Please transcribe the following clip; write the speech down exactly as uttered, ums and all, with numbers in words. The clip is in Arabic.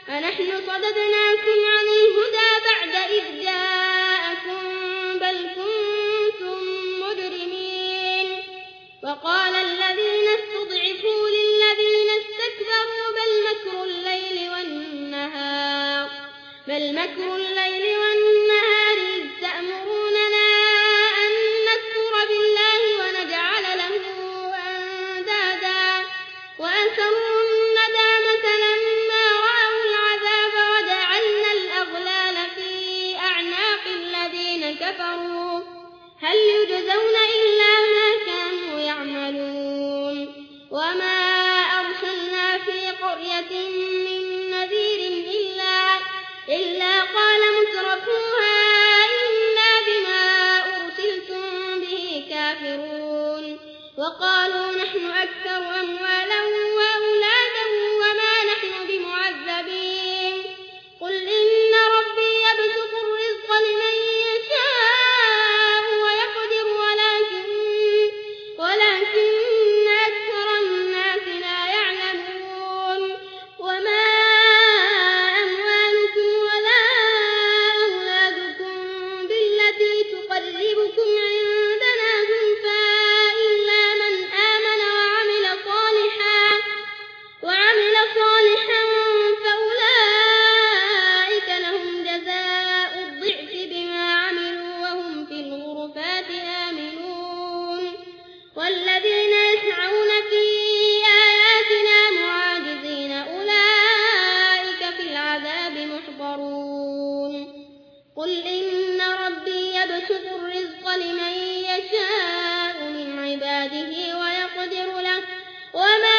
أنحن صددناكم عن الهدى بعد إذ جاءكم بل كنتم مجرمين وقال الذين استضعفوا للذين استكبروا بل مكر الليل والنهار بل مكر الليل والنهار إذ تأمروننا أن نكفر بالله ونجعل له أندادا وأسروا الندامة لما رأوا العذاب وجعلنا الأغلال في أعناق الذين كفروا هل يجزون إلا ما كانوا يعملون وما أرسلنا في قرية من نذير إلا, إلا قال مترفوها إنا بما أرسلتم به كافرون وقالوا نحن أكثر أموالا وأولادا وما نحن بمعذبين قل إن ربي يبسط الرزق لمن يشاء ويقدر ولكن, ولكن أكثر الناس لا يعلمون وما أموالكم ولا أولادكم بالتي تقربكم عندنا زلفى إلا من آمن وعمل صالحا, وعمل صالحا فأولئك لهم جزاء الضعف بما عملوا وهم في الغرفات آمنون والذين يسعون في آياتنا معاجزين أولئك في العذاب محضرون قل إن ربي يبسط الرزق لمن يشاء من عباده ويقدر له وما